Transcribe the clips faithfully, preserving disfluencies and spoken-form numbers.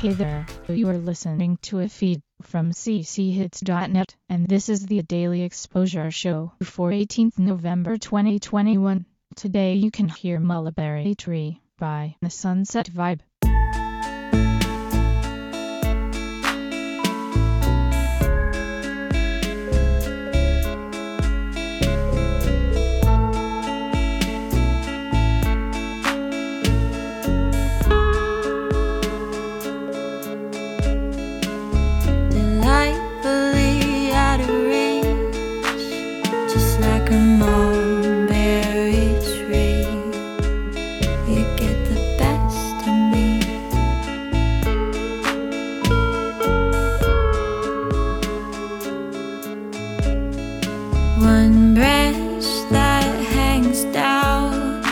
Hey there, you are listening to a feed from c c hits dot net, and this is the Daily Exposure Show for eighteenth November twenty twenty-one. Today you can hear Mulberry Tree by The Sunset Vibe. Like a mulberry tree, you get the best of me. One branch that hangs down,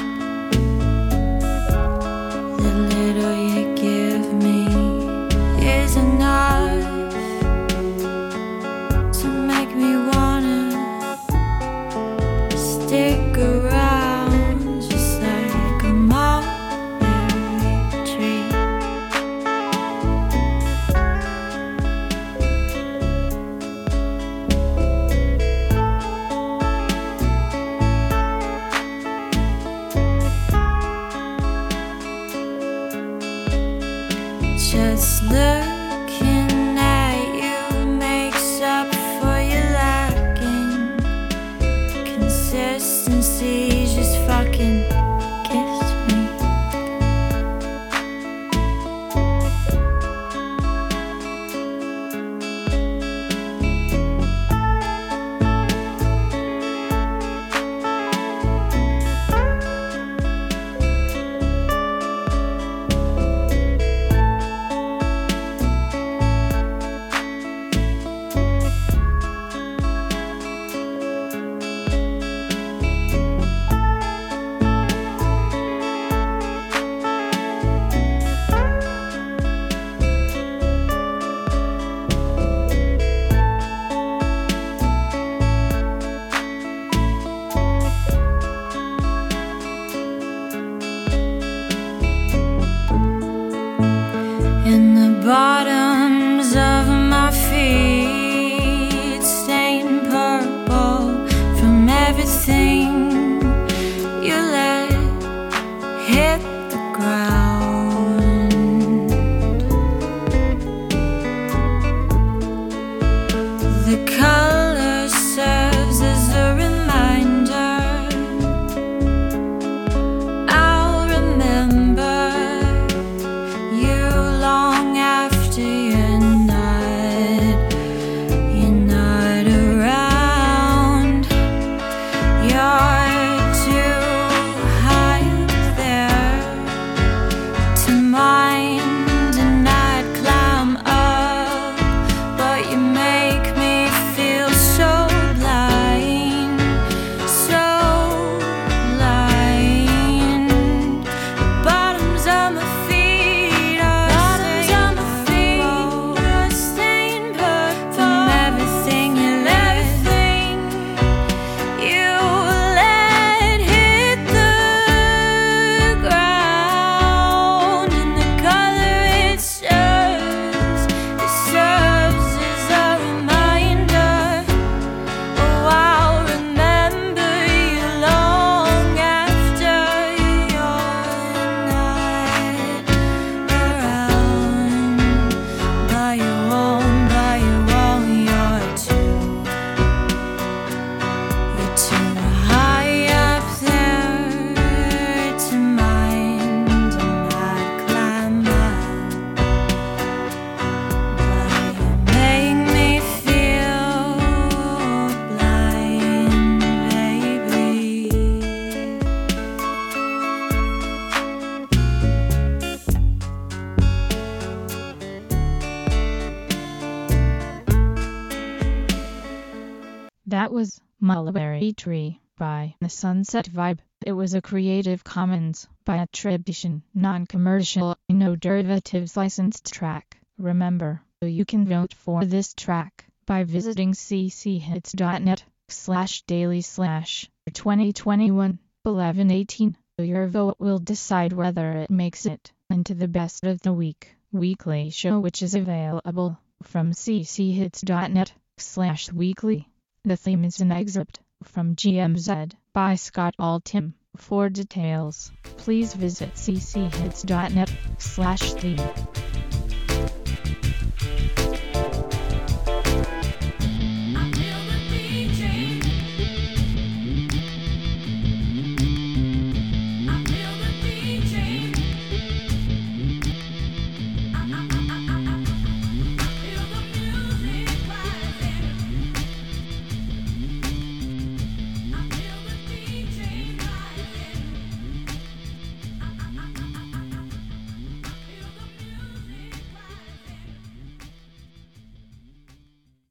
the little you give me is enough to make me wanna stick around, just like a mulberry tree. Just looking at you makes up for your lacking consistency. Just fucking kiss me. In the bottoms of my feet, stained purple from everything you let hit the ground. The color serves as a reminder. I'll remember you long after you're not, you're not around. You're too high up there to mind, and I'd climb up, but you make me feel so blind, so blind. The bottoms of my feet are That was Mulberry Tree by The Sunset Vibe. It was a Creative Commons by attribution, non-commercial, no derivatives licensed track. Remember, you can vote for this track by visiting c c hits dot net slash daily slash twenty twenty-one eleven eighteen. Your vote will decide whether it makes it into the best of the week. weekly show which is available from cchits.net slash weekly. The theme is an excerpt from G M Z by Scott Altham. For details, please visit cchits.net slash theme.